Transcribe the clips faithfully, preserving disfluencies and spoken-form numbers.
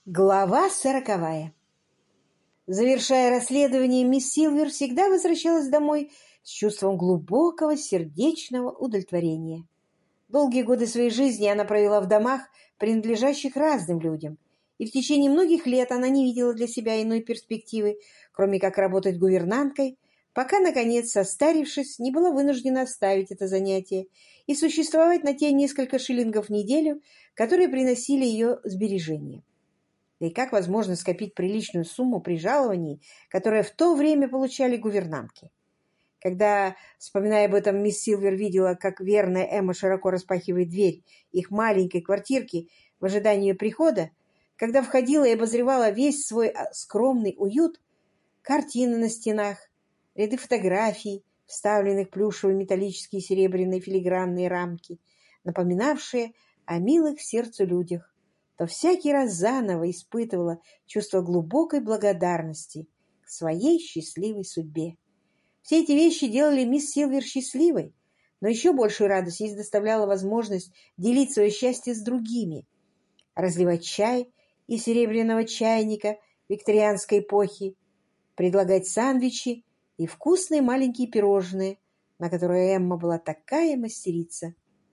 Глава сороковая. Завершая расследование, мисс Силвер всегда возвращалась домой с чувством глубокого сердечного удовлетворения. Долгие годы своей жизни она провела в домах, принадлежащих разным людям, и в течение многих лет она не видела для себя иной перспективы, кроме как работать гувернанткой, пока, наконец, состарившись, не была вынуждена оставить это занятие и существовать на те несколько шиллингов в неделю, которые приносили ее сбережения. Да и как возможно скопить приличную сумму при жаловании, которое в то время получали гувернантки? Когда, вспоминая об этом, мисс Силвер видела, как верная Эмма широко распахивает дверь их маленькой квартирки в ожидании ее прихода, когда входила и обозревала весь свой скромный уют, картины на стенах, ряды фотографий, вставленных в плюшевые металлические серебряные филигранные рамки, напоминавшие о милых сердцу людях, то всякий раз заново испытывала чувство глубокой благодарности к своей счастливой судьбе. Все эти вещи делали мисс Силвер счастливой, но еще большую радость ей доставляла возможность делить свое счастье с другими, разливать чай из серебряного чайника викторианской эпохи, предлагать сэндвичи и вкусные маленькие пирожные, на которые Эмма была такая мастерица.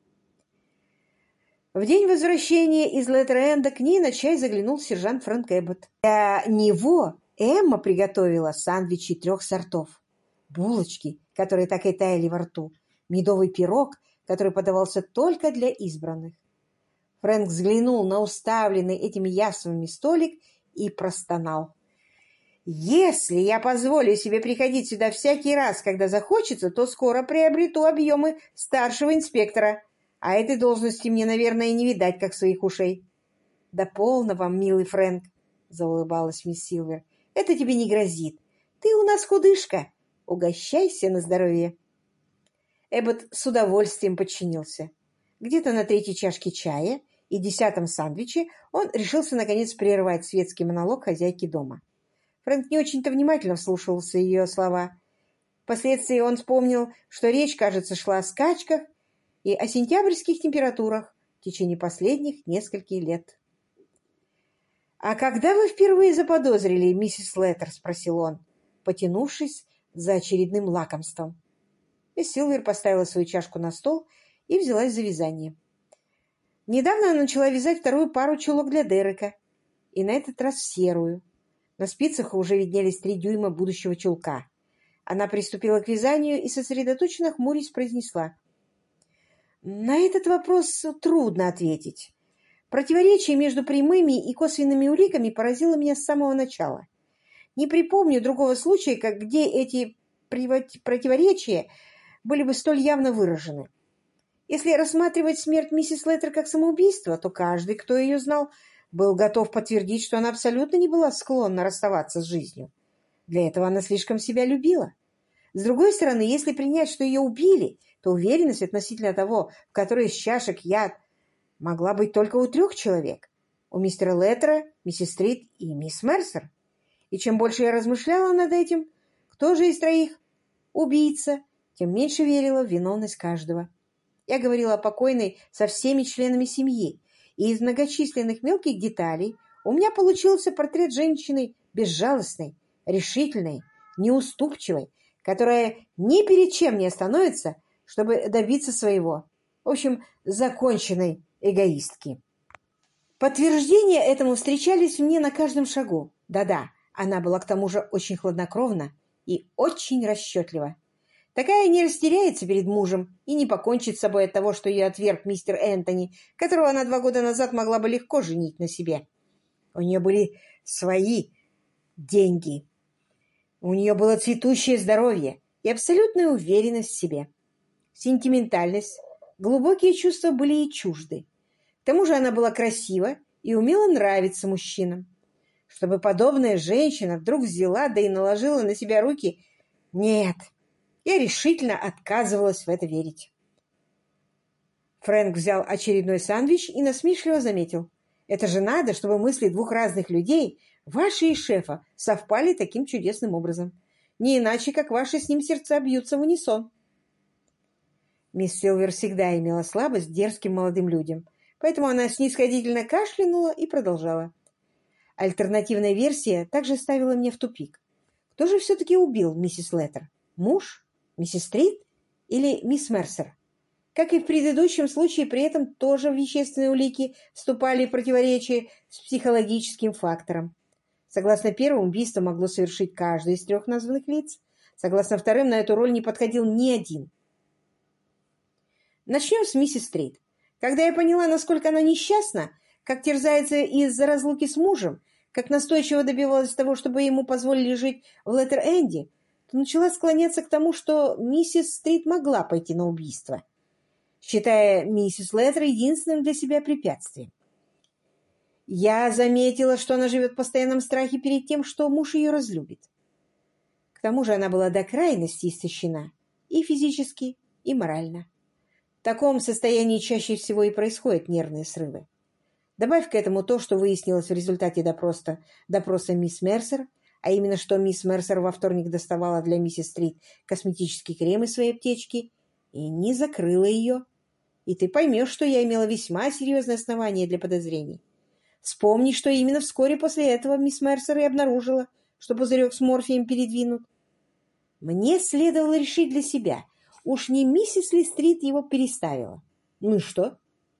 В день возвращения из Леттер-Энда к ней на чай заглянул сержант Фрэнк Эббот. Для него Эмма приготовила сэндвичи трех сортов, булочки, которые так и таяли во рту, медовый пирог, который подавался только для избранных. Фрэнк взглянул на уставленный этими яствами столик и простонал. «Если я позволю себе приходить сюда всякий раз, когда захочется, то скоро приобрету объемы старшего инспектора. А этой должности мне, наверное, не видать, как своих ушей». «Да полно вам, милый Фрэнк», — заулыбалась мисс Силвер. «Это тебе не грозит. Ты у нас худышка. Угощайся на здоровье». Эббот с удовольствием подчинился. Где-то на третьей чашке чая и десятом сэндвиче он решился, наконец, прервать светский монолог хозяйки дома. Фрэнк не очень-то внимательно вслушивался в ее слова. Впоследствии он вспомнил, что речь, кажется, шла о скачках и о сентябрьских температурах в течение последних нескольких лет. «А когда вы впервые заподозрили миссис Леттер?» — спросил он, потянувшись за очередным лакомством. Мисс Силвер поставила свою чашку на стол и взялась за вязание. Недавно она начала вязать вторую пару чулок для Дерека, и на этот раз серую. На спицах уже виднелись три дюйма будущего чулка. Она приступила к вязанию и, сосредоточенно хмурясь, произнесла: «На этот вопрос трудно ответить. Противоречие между прямыми и косвенными уликами поразило меня с самого начала. Не припомню другого случая, как где эти противоречия были бы столь явно выражены. Если рассматривать смерть миссис Леттер как самоубийство, то каждый, кто ее знал, был готов подтвердить, что она абсолютно не была склонна расставаться с жизнью. Для этого она слишком себя любила. С другой стороны, если принять, что ее убили, то уверенность относительно того, в которой из чашек яд, могла быть только у трех человек. У мистера Леттера, миссис Стрит и мисс Мерсер. И чем больше я размышляла над этим, кто же из троих убийца, тем меньше верила в виновность каждого. Я говорила о покойной со всеми членами семьи, и из многочисленных мелких деталей у меня получился портрет женщины безжалостной, решительной, неуступчивой, которая ни перед чем не остановится, чтобы добиться своего. В общем, законченной эгоистки. Подтверждения этому встречались мне на каждом шагу. Да-да, она была к тому же очень хладнокровна и очень расчетлива. Такая не растеряется перед мужем и не покончит с собой от того, что ее отверг мистер Энтони, которого она два года назад могла бы легко женить на себе. У нее были свои деньги. У нее было цветущее здоровье и абсолютная уверенность в себе. Сентиментальность, глубокие чувства были ей чужды. К тому же она была красива и умела нравиться мужчинам. Чтобы подобная женщина вдруг взяла да и наложила на себя руки, нет, я решительно отказывалась в это верить. Фрэнк взял очередной сэндвич и насмешливо заметил: «Это же надо, чтобы мысли двух разных людей, ваши и шефа, совпали таким чудесным образом. Не иначе, как ваши с ним сердца бьются в унисон». Мисс Силвер всегда имела слабость к дерзким молодым людям, поэтому она снисходительно кашлянула и продолжала: Альтернативная версия также ставила меня в тупик. Кто же все-таки убил миссис Леттер? Муж? Миссис Стрит? Или мисс Мерсер? Как и в предыдущем случае, при этом тоже вещественные улики вступали в противоречие с психологическим фактором. Согласно первому, убийство могло совершить каждый из трех названных лиц. Согласно вторым, на эту роль не подходил ни один. Начнем с миссис Стрит. Когда я поняла, насколько она несчастна, как терзается из-за разлуки с мужем, как настойчиво добивалась того, чтобы ему позволили жить в Леттер-Энде, то начала склоняться к тому, что миссис Стрит могла пойти на убийство, считая миссис Леттер единственным для себя препятствием. Я заметила, что она живет в постоянном страхе перед тем, что муж ее разлюбит. К тому же она была до крайности истощена и физически, и морально. В таком состоянии чаще всего и происходят нервные срывы. Добавь к этому то, что выяснилось в результате допроса, допроса мисс Мерсер, а именно, что мисс Мерсер во вторник доставала для миссис Стрит косметический крем из своей аптечки и не закрыла ее. И ты поймешь, что я имела весьма серьезное основание для подозрений. Вспомни, что именно вскоре после этого мисс Мерсер и обнаружила, что пузырек с морфием передвинут. Мне следовало решить для себя, уж не миссис Ли Стрит его переставила. Ну и что?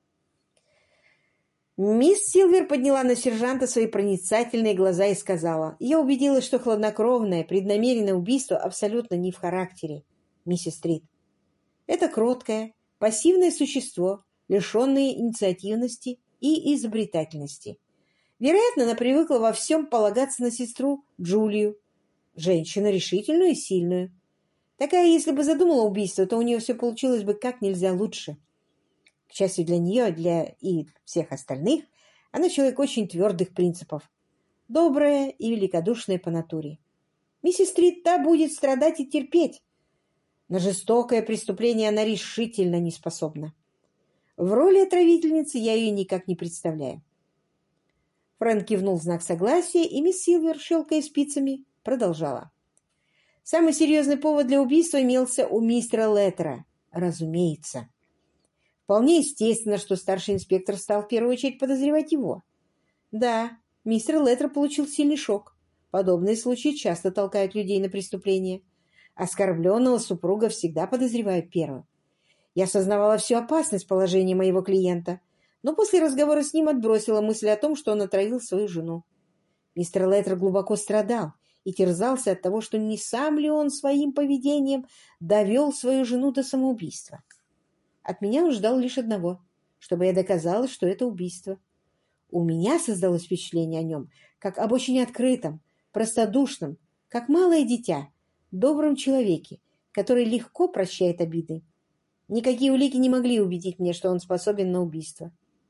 Мисс Силвер подняла на сержанта свои проницательные глаза и сказала: «Я убедилась, что хладнокровное, преднамеренное убийство абсолютно не в характере миссис Стрит. Это кроткое, пассивное существо, лишенное инициативности и изобретательности. Вероятно, она привыкла во всем полагаться на сестру Джулию, женщину решительную и сильную. Такая, если бы задумала убийство, то у нее все получилось бы как нельзя лучше. К счастью для нее, для и всех остальных, она человек очень твердых принципов, добрая и великодушная по натуре. Миссис Стрит та будет страдать и терпеть. На жестокое преступление она решительно не способна. В роли отравительницы я ее никак не представляю». Фрэнк кивнул в знак согласия, и мисс Силвер, щелкая спицами, продолжала. «Самый серьезный повод для убийства имелся у мистера Леттера, разумеется. Вполне естественно, что старший инспектор стал в первую очередь подозревать его. Да, мистер Леттер получил сильный шок. Подобные случаи часто толкают людей на преступление. Оскорбленного супруга всегда подозревают первым. Я осознавала всю опасность положения моего клиента, но после разговора с ним отбросила мысль о том, что он отравил свою жену. Мистер Леттер глубоко страдал и терзался от того, что не сам ли он своим поведением довел свою жену до самоубийства. От меня он ждал лишь одного, чтобы я доказала, что это убийство. У меня создалось впечатление о нем как об очень открытом, простодушном, как малое дитя, добром человеке, который легко прощает обиды. Никакие улики не могли убедить меня, что он способен на убийство».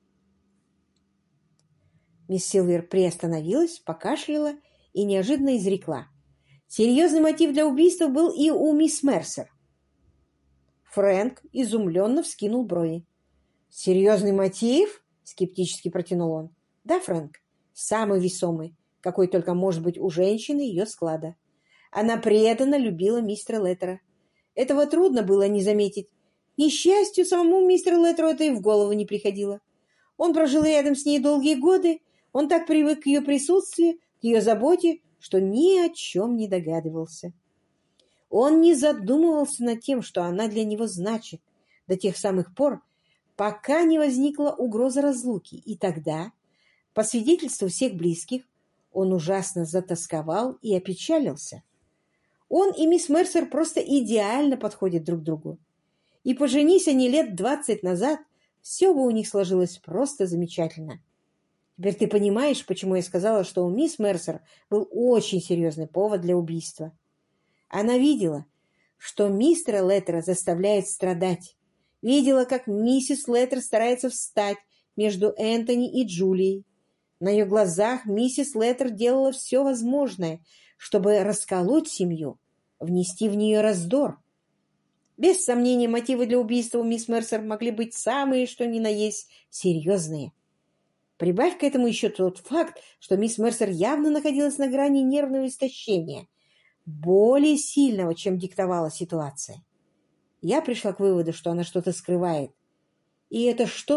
Мисс Силвер приостановилась, покашляла и неожиданно изрекла: «Серьезный мотив для убийства был и у мисс Мерсер». Фрэнк изумленно вскинул брови. «Серьезный мотив?» — скептически протянул он. «Да, Фрэнк, самый весомый, какой только может быть у женщины ее склада. Она преданно любила мистера Леттера. Этого трудно было не заметить. К несчастью, самому мистеру Леттеру это и в голову не приходило. Он прожил рядом с ней долгие годы, он так привык к ее присутствию, к ее заботе, что ни о чем не догадывался. Он не задумывался над тем, что она для него значит, до тех самых пор, пока не возникла угроза разлуки, и тогда, по свидетельству всех близких, он ужасно затосковал и опечалился. Он и мисс Мерсер просто идеально подходят друг другу. И поженись они лет двадцать назад, все бы у них сложилось просто замечательно. Теперь ты понимаешь, почему я сказала, что у мисс Мерсер был очень серьезный повод для убийства. Она видела, что мистера Леттера заставляет страдать. Видела, как миссис Леттер старается встать между Энтони и Джулией. На ее глазах миссис Леттер делала все возможное, чтобы расколоть семью, внести в нее раздор. Без сомнения, мотивы для убийства у мисс Мерсер могли быть самые, что ни на есть, серьезные. Прибавь к этому еще тот факт, что мисс Мерсер явно находилась на грани нервного истощения, более сильного, чем диктовала ситуация. Я пришла к выводу, что она что-то скрывает. И это что-то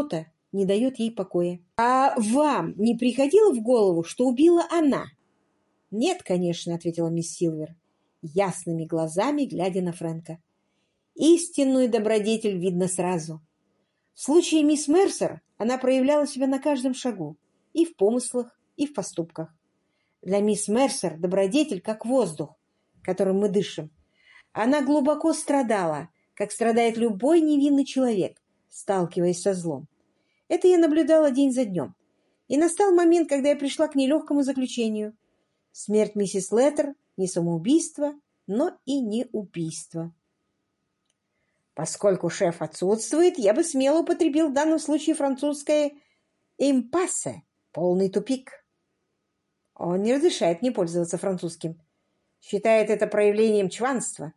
не дает ей покоя. «А вам не приходило в голову, что убила она?» «Нет, конечно», — ответила мисс Силвер, ясными глазами глядя на Фрэнка. «Истинную добродетель видно сразу. В случае мисс Мерсер она проявляла себя на каждом шагу, и в помыслах, и в поступках. Для мисс Мерсер добродетель как воздух, которым мы дышим. Она глубоко страдала, как страдает любой невинный человек, сталкиваясь со злом. Это я наблюдала день за днем. И настал момент, когда я пришла к нелегкому заключению. Смерть миссис Леттер не самоубийство, но и не убийство. Поскольку шеф отсутствует, я бы смело употребил в данном случае французское «импассе» — полный тупик. Он не разрешает мне пользоваться французским. Считает это проявлением чванства.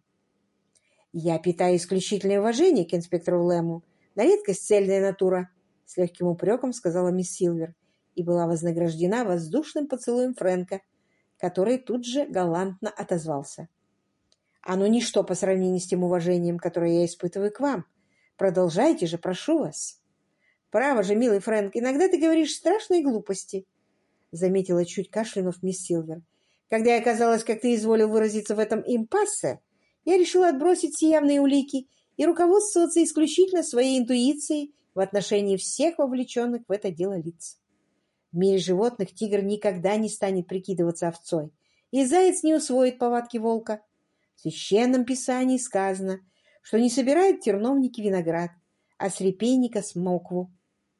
Я питаю исключительное уважение к инспектору Лэму, на редкость цельная натура, — с легким упреком сказала мисс Силвер, и была вознаграждена воздушным поцелуем Фрэнка, который тут же галантно отозвался. «Оно ничто по сравнению с тем уважением, которое я испытываю к вам. Продолжайте же, прошу вас». «Право же, милый Фрэнк, иногда ты говоришь страшные глупости», — заметила, чуть кашлянув, мисс Силвер. «Когда я оказалась, как ты изволил выразиться, в этом импассе, я решила отбросить все явные улики и руководствоваться исключительно своей интуицией в отношении всех вовлеченных в это дело лиц. В мире животных тигр никогда не станет прикидываться овцой, и заяц не усвоит повадки волка. В Священном Писании сказано, что не собирают терновники виноград, а с репейника смокву.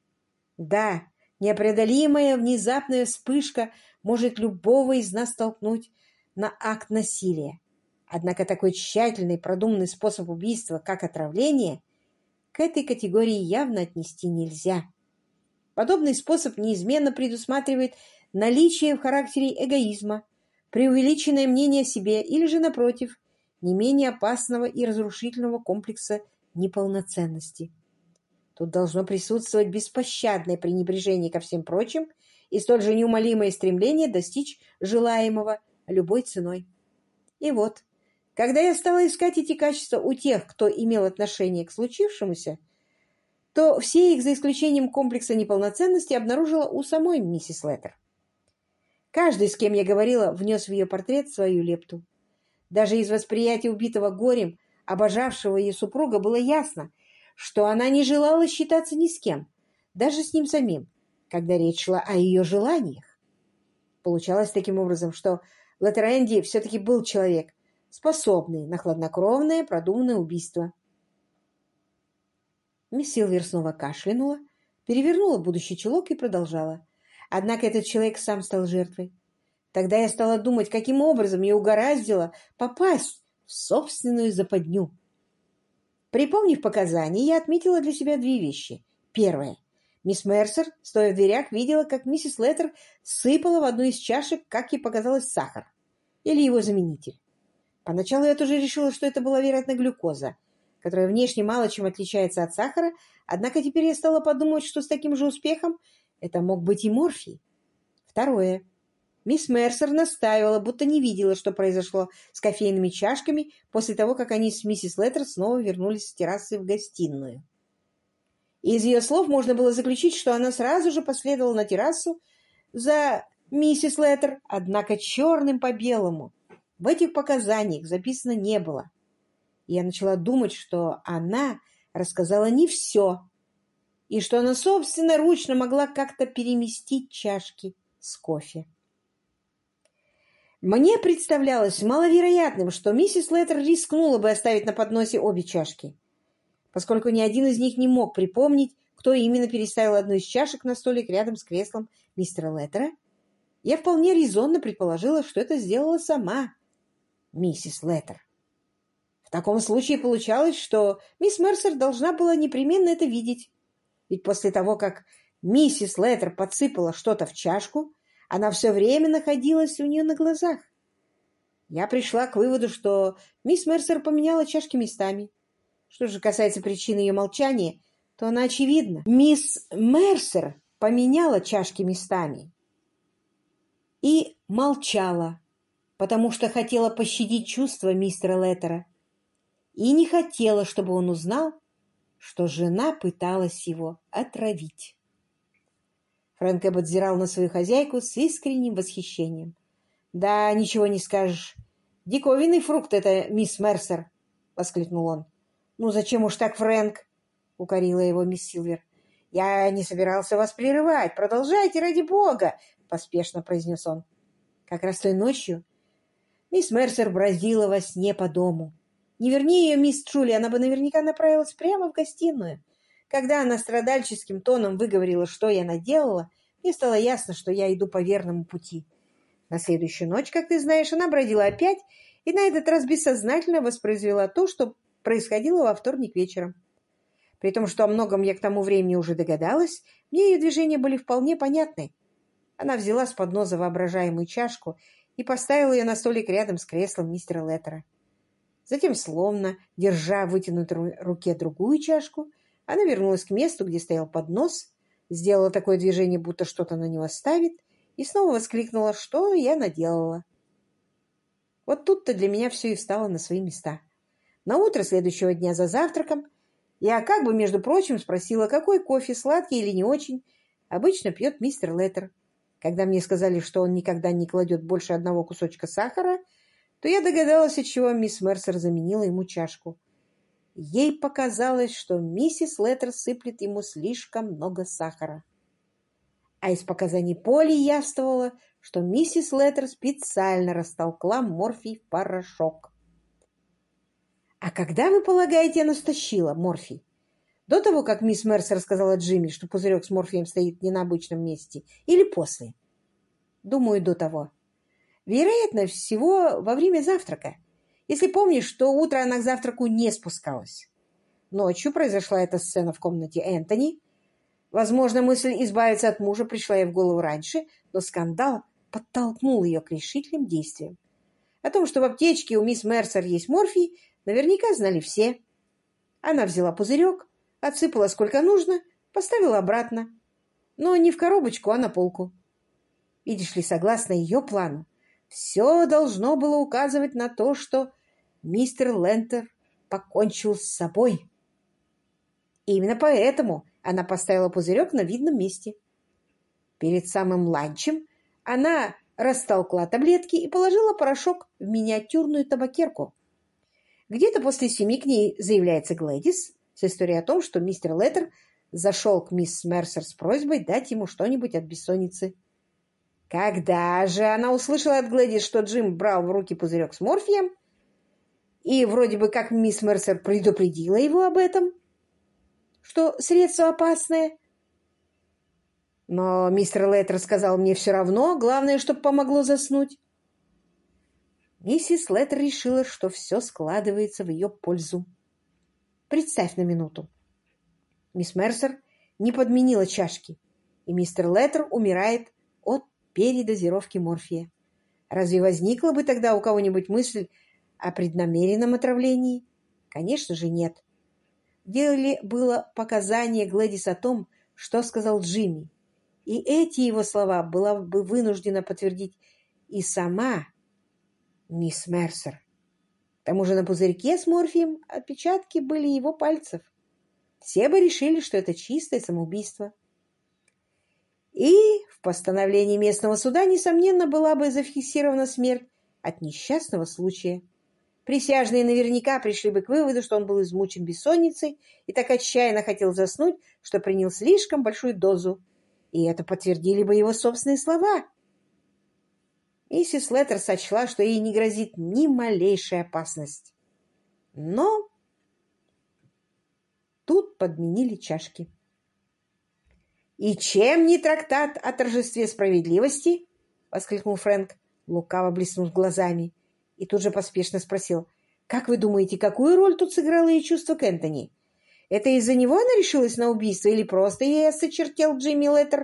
Да, непреодолимая внезапная вспышка может любого из нас толкнуть на акт насилия. Однако такой тщательный, продуманный способ убийства, как отравление, к этой категории явно отнести нельзя. Подобный способ неизменно предусматривает наличие в характере эгоизма, преувеличенное мнение о себе или же, напротив, не менее опасного и разрушительного комплекса неполноценности. Тут должно присутствовать беспощадное пренебрежение ко всем прочим и столь же неумолимое стремление достичь желаемого любой ценой. И вот, когда я стала искать эти качества у тех, кто имел отношение к случившемуся, то все их, за исключением комплекса неполноценности, обнаружила у самой миссис Леттер. Каждый, с кем я говорила, внес в ее портрет свою лепту. Даже из восприятия убитого горем, обожавшего ее супруга, было ясно, что она не желала считаться ни с кем, даже с ним самим, когда речь шла о ее желаниях. Получалось таким образом, что Леттерэнди все-таки был человек, способный на хладнокровное, продуманное убийство. Мисс Силвер снова кашлянула, перевернула будущий чулок и продолжала. Однако этот человек сам стал жертвой. Тогда я стала думать, каким образом я угораздило попасть в собственную западню. Припомнив показания, я отметила для себя две вещи. Первое. Мисс Мерсер, стоя в дверях, видела, как миссис Леттер сыпала в одну из чашек, как ей показалось, сахар. Или его заменитель. Поначалу я тоже решила, что это была, вероятно, глюкоза, которая внешне мало чем отличается от сахара, однако теперь я стала подумать, что с таким же успехом это мог быть и морфий. Второе. Мисс Мерсер настаивала, будто не видела, что произошло с кофейными чашками после того, как они с миссис Леттер снова вернулись с террасы в гостиную. Из ее слов можно было заключить, что она сразу же последовала на террасу за миссис Леттер, однако черным по белому в этих показаниях записано не было. И я начала думать, что она рассказала не все, и что она собственноручно могла как-то переместить чашки с кофе. Мне представлялось маловероятным, что миссис Леттер рискнула бы оставить на подносе обе чашки. Поскольку ни один из них не мог припомнить, кто именно переставил одну из чашек на столик рядом с креслом мистера Леттера, я вполне резонно предположила, что это сделала сама миссис Леттер. В таком случае получалось, что мисс Мерсер должна была непременно это видеть, ведь после того, как миссис Леттер подсыпала что-то в чашку, она все время находилась у нее на глазах. Я пришла к выводу, что мисс Мерсер поменяла чашки местами. Что же касается причины ее молчания, то она очевидна. Мисс Мерсер поменяла чашки местами и молчала, потому что хотела пощадить чувства мистера Леттера и не хотела, чтобы он узнал, что жена пыталась его отравить. Фрэнк Эббот взирал на свою хозяйку с искренним восхищением. «Да, ничего не скажешь. Диковинный фрукт это, мисс Мерсер!» — воскликнул он. «Ну, зачем уж так, Фрэнк?» — укорила его мисс Силвер. «Я не собирался вас прерывать. Продолжайте, ради бога!» — поспешно произнес он. Как раз той ночью мисс Мерсер бродила во сне по дому. Не верни ее мисс Джули, она бы наверняка направилась прямо в гостиную. Когда она страдальческим тоном выговорила, что я наделала, мне стало ясно, что я иду по верному пути. На следующую ночь, как ты знаешь, она бродила опять и на этот раз бессознательно воспроизвела то, что происходило во вторник вечером. При том, что о многом я к тому времени уже догадалась, мне ее движения были вполне понятны. Она взяла с подноса воображаемую чашку и поставила ее на столик рядом с креслом мистера Леттера. Затем, словно держа в вытянутой руке другую чашку, она вернулась к месту, где стоял поднос, сделала такое движение, будто что-то на него ставит, и снова воскликнула, что я наделала. Вот тут-то для меня все и встало на свои места. На утро следующего дня за завтраком я как бы, между прочим, спросила, какой кофе, сладкий или не очень, обычно пьет мистер Леттер. Когда мне сказали, что он никогда не кладет больше одного кусочка сахара, то я догадалась, от чего мисс Мерсер заменила ему чашку. Ей показалось, что миссис Леттер сыплет ему слишком много сахара. А из показаний Поли явствовало, что миссис Леттер специально растолкла морфий в порошок. А когда, вы полагаете, она стащила морфий? До того, как мисс Мерсер рассказала Джимми, что пузырек с морфием стоит не на обычном месте, или после? Думаю, до того. Вероятно всего, во время завтрака. Если помнишь, что утро она к завтраку не спускалась. Ночью произошла эта сцена в комнате Энтони. Возможно, мысль избавиться от мужа пришла ей в голову раньше, но скандал подтолкнул ее к решительным действиям. О том, что в аптечке у мисс Мерсер есть морфий, наверняка знали все. Она взяла пузырек, отсыпала сколько нужно, поставила обратно. Но не в коробочку, а на полку. Видишь ли, согласно ее плану, все должно было указывать на то, что мистер Леттер покончил с собой. И именно поэтому она поставила пузырек на видном месте. Перед самым ланчем она растолкла таблетки и положила порошок в миниатюрную табакерку. Где-то после семи к ней заявляется Глэдис с историей о том, что мистер Леттер зашел к мисс Мерсер с просьбой дать ему что-нибудь от бессонницы. Когда же она услышала от Глэдис, что Джим брал в руки пузырек с морфием, и вроде бы как мисс Мерсер предупредила его об этом, что средство опасное, но мистер Леттер сказал мне все равно, главное, чтобы помогло заснуть. Миссис Леттер решила, что все складывается в ее пользу. Представь на минуту. Мисс Мерсер не подменила чашки, и мистер Леттер умирает от передозировки морфия. Разве возникла бы тогда у кого-нибудь мысль о преднамеренном отравлении? Конечно же, нет. В деле было показание Глэдис о том, что сказал Джимми, и эти его слова была бы вынуждена подтвердить и сама мисс Мерсер. К тому же на пузырьке с морфием отпечатки были его пальцев. Все бы решили, что это чистое самоубийство. И в постановлении местного суда, несомненно, была бы зафиксирована смерть от несчастного случая. Присяжные наверняка пришли бы к выводу, что он был измучен бессонницей и так отчаянно хотел заснуть, что принял слишком большую дозу. И это подтвердили бы его собственные слова. Миссис Леттер сочла, что ей не грозит ни малейшая опасность. Но тут подменили чашки. «И чем не трактат о торжестве справедливости?» — воскликнул Фрэнк, лукаво блеснув глазами, и тут же поспешно спросил: «Как вы думаете, какую роль тут сыграло ее чувство к Энтони? Это из-за него она решилась на убийство или просто ей осточертел Джимми Леттер?»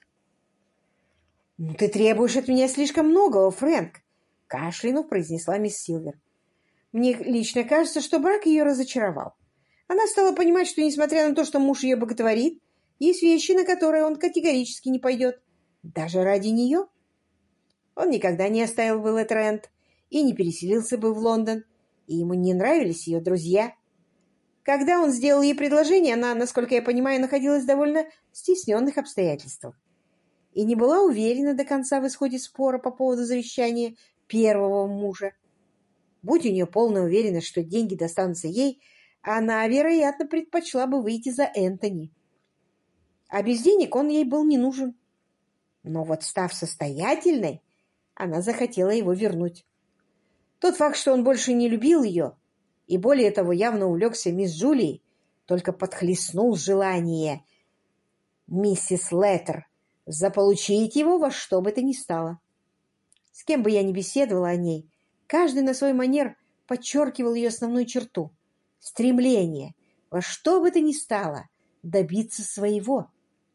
«Ну, ты требуешь от меня слишком многого, Фрэнк», — кашлянув произнесла мисс Силвер. «Мне лично кажется, что брак ее разочаровал. Она стала понимать, что, несмотря на то, что муж ее боготворит, есть вещи, на которые он категорически не пойдет, даже ради нее. Он никогда не оставил бы Леттер-Энд и не переселился бы в Лондон, и ему не нравились ее друзья. Когда он сделал ей предложение, она, насколько я понимаю, находилась в довольно стесненных обстоятельствах. и не была уверена до конца в исходе спора по поводу завещания первого мужа. Будь у нее полная уверенность, что деньги достанутся ей, она, вероятно, предпочла бы выйти за Энтони. А без денег он ей был не нужен. Но вот став состоятельной, она захотела его вернуть. Тот факт, что он больше не любил ее, и более того явно увлекся мисс Джулией, только подхлестнул желание миссис Леттер заполучить его во что бы то ни стало. С кем бы я ни беседовала о ней, каждый на свой манер подчеркивал ее основную черту — стремление во что бы то ни стало добиться своего.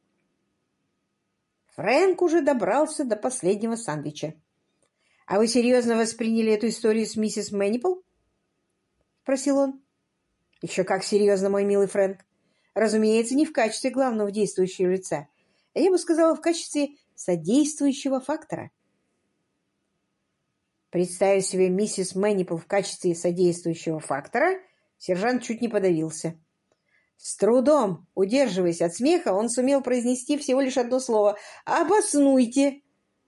Фрэнк уже добрался до последнего сандвича. — А вы серьезно восприняли эту историю с миссис Мэннипл? — спросил он. — Еще как серьезно, мой милый Фрэнк. Разумеется, не в качестве главного действующего лица, а я бы сказала, в качестве содействующего фактора. Представив себе миссис Мэннипл в качестве содействующего фактора, сержант чуть не подавился. С трудом, удерживаясь от смеха, он сумел произнести всего лишь одно слово: «Обоснуйте!»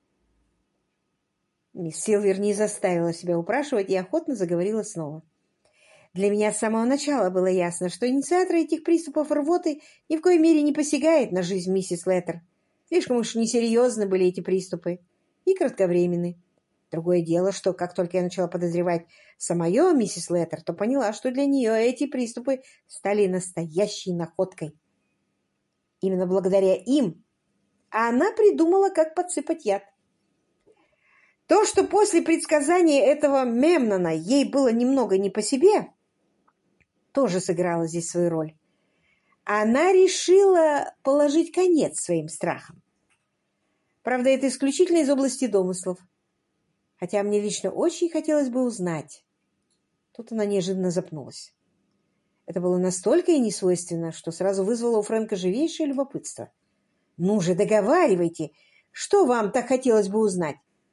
Мисс Силвер не заставила себя упрашивать и охотно заговорила снова. «Для меня с самого начала было ясно, что инициатор этих приступов рвоты ни в коей мере не посягает на жизнь миссис Леттер. Слишком уж несерьезны были эти приступы и кратковременны. Другое дело, что как только я начала подозревать самое миссис Леттер, то поняла, что для нее эти приступы стали настоящей находкой. Именно благодаря им она придумала, как подсыпать яд. То, что после предсказания этого Мемнона ей было немного не по себе, тоже сыграло здесь свою роль. Она решила положить конец своим страхам. Правда, это исключительно из области домыслов. Хотя мне лично очень хотелось бы узнать. Тут она неожиданно запнулась. Это было настолько ей несвойственно, что сразу вызвало у Фрэнка живейшее любопытство. «Ну же, договаривайте! Что вам так хотелось бы узнать?»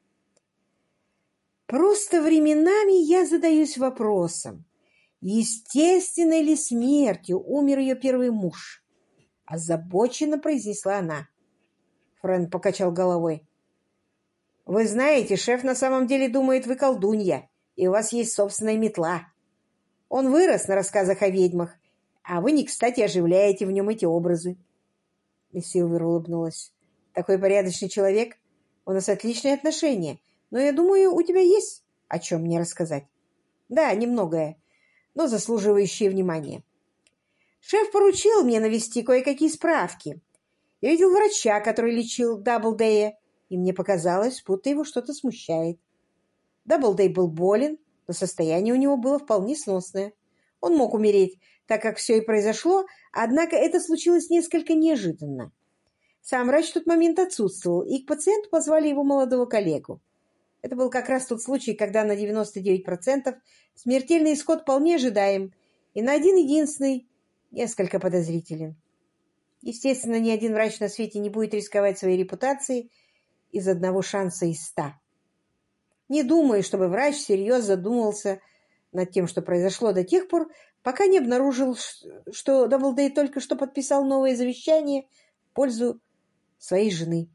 «Просто временами я задаюсь вопросом, естественной ли смертью умер ее первый муж?» Озабоченно произнесла она. Фрэнк покачал головой. «Вы знаете, шеф на самом деле думает, вы колдунья, и у вас есть собственная метла. Он вырос на рассказах о ведьмах, а вы не кстати оживляете в нем эти образы». Мисс Силвер улыбнулась. «Такой порядочный человек. У нас отличные отношения, но я думаю, у тебя есть о чем мне рассказать. Да, немногое, но заслуживающее внимания. Шеф поручил мне навести кое-какие справки. Я видел врача, который лечил Даблдея, и мне показалось, будто его что-то смущает. Даблдей был болен, но состояние у него было вполне сносное. Он мог умереть, так как все и произошло, однако это случилось несколько неожиданно. Сам врач в тот момент отсутствовал, и к пациенту позвали его молодого коллегу. Это был как раз тот случай, когда на девяносто девять процентов смертельный исход вполне ожидаем, и на один единственный несколько подозрителен. Естественно, ни один врач на свете не будет рисковать своей репутацией из одного шанса из ста. Не думаю, чтобы врач всерьез задумывался над тем, что произошло, до тех пор, пока не обнаружил, что Даблдей только что подписал новое завещание в пользу своей жены,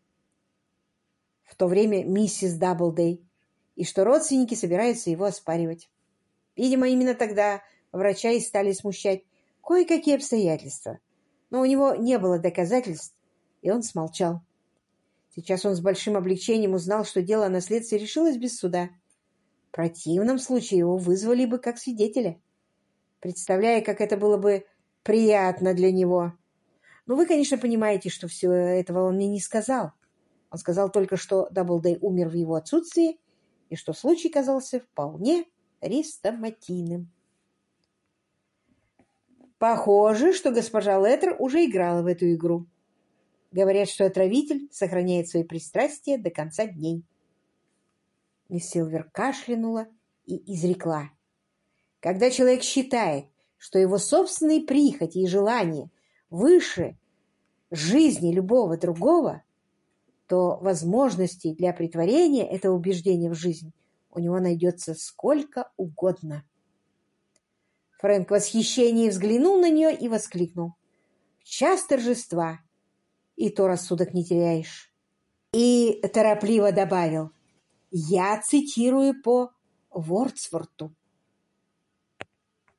в то время миссис Даблдей, и что родственники собираются его оспаривать. Видимо, именно тогда врача и стали смущать кое-какие обстоятельства, но у него не было доказательств, и он смолчал. Сейчас он с большим облегчением узнал, что дело о наследстве решилось без суда. В противном случае его вызвали бы как свидетеля. Представляя, как это было бы приятно для него. Но вы, конечно, понимаете, что все этого он мне не сказал. Он сказал только, что Даблдей умер в его отсутствии, и что случай казался вполне хрестоматийным. Похоже, что госпожа Леттер уже играла в эту игру. Говорят, что отравитель сохраняет свои пристрастия до конца дней. Мисс Силвер кашлянула и изрекла. Когда человек считает, что его собственные прихоти и желания выше жизни любого другого, то возможностей для претворения этого убеждения в жизнь у него найдется сколько угодно. Фрэнк в восхищении взглянул на нее и воскликнул. «В час торжества и то рассудок не теряешь». И торопливо добавил: «Я цитирую по Вордсворту».